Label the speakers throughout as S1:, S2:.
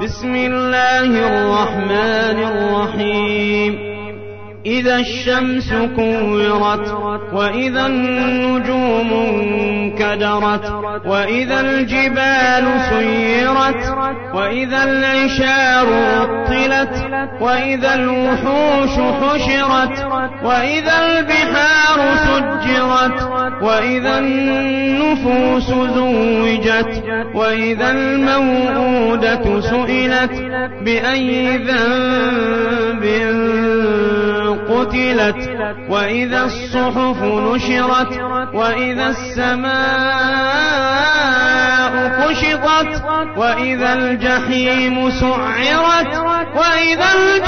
S1: بسم الله الرحمن الرحيم إذا الشمس كورت وإذا النجوم انكدرت وإذا الجبال سيرت وإذا العشار عطلت وإذا الوحوش حشرت وإذا البحار سجرت وإذا النفوس زوجت وإذا الموءودة سئلت بأي ذنب قتلت وإذا الصحف نشرت وإذا السماء كشطت وإذا الجحيم سعرت وإذا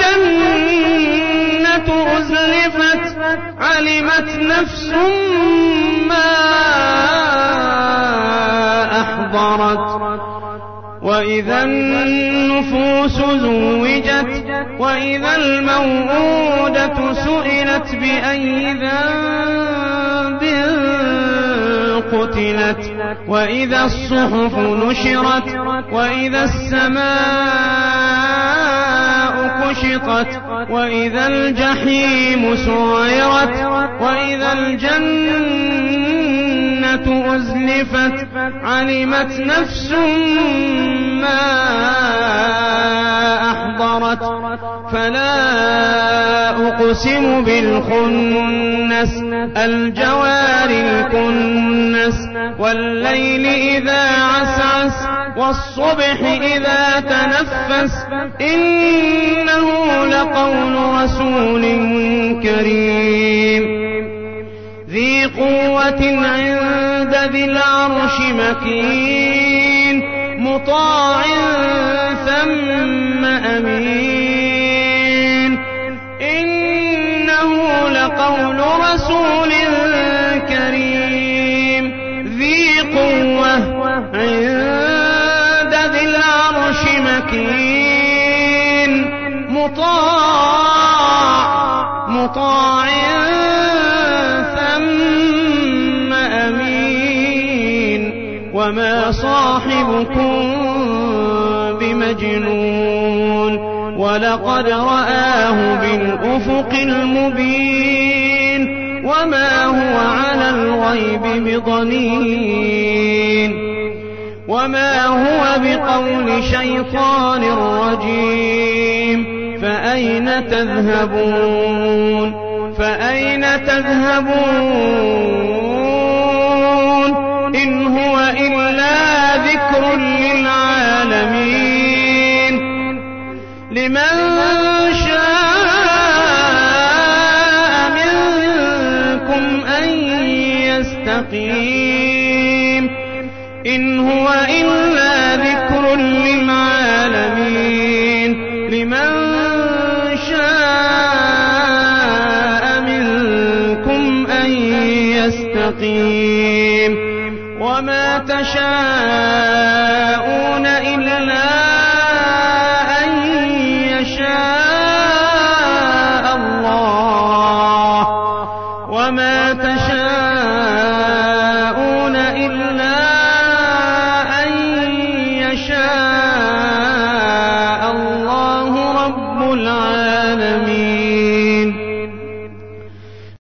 S1: الجنة أزلفت علمت نفس ما أحضرت وإذا النفوس زوجت وإذا الموءودة سئلت بأي ذنب قتلت وإذا الصحف نشرت وإذا السماء كشطت وإذا الجحيم سعرت وإذا الجنة أزلفت علمت نفس ما أحضرت فلا أقسم بالخنس الجوار الكنس والليل إذا عسعس والصبح إذا تنفس إنه لقول رسول كريم ذي قوة عند ذي العرش مكين مطاع ثم أمين إنه لقول رسول كريم ذي قوة عند ذي العرش مكين مطاع ثم أمين وما صاحبكم بمجنون ولقد رآه بالأفق المبين وما هو على الغيب بضنين وما هو بقول شيطان رجيم فأين تذهبون إن هو إلا ذكر للعالمين لمن شاء منكم أن يستقيم إن هو إلا ذكر للعالمين لمن شاء منكم أن يستقيم وما تشاءون إلا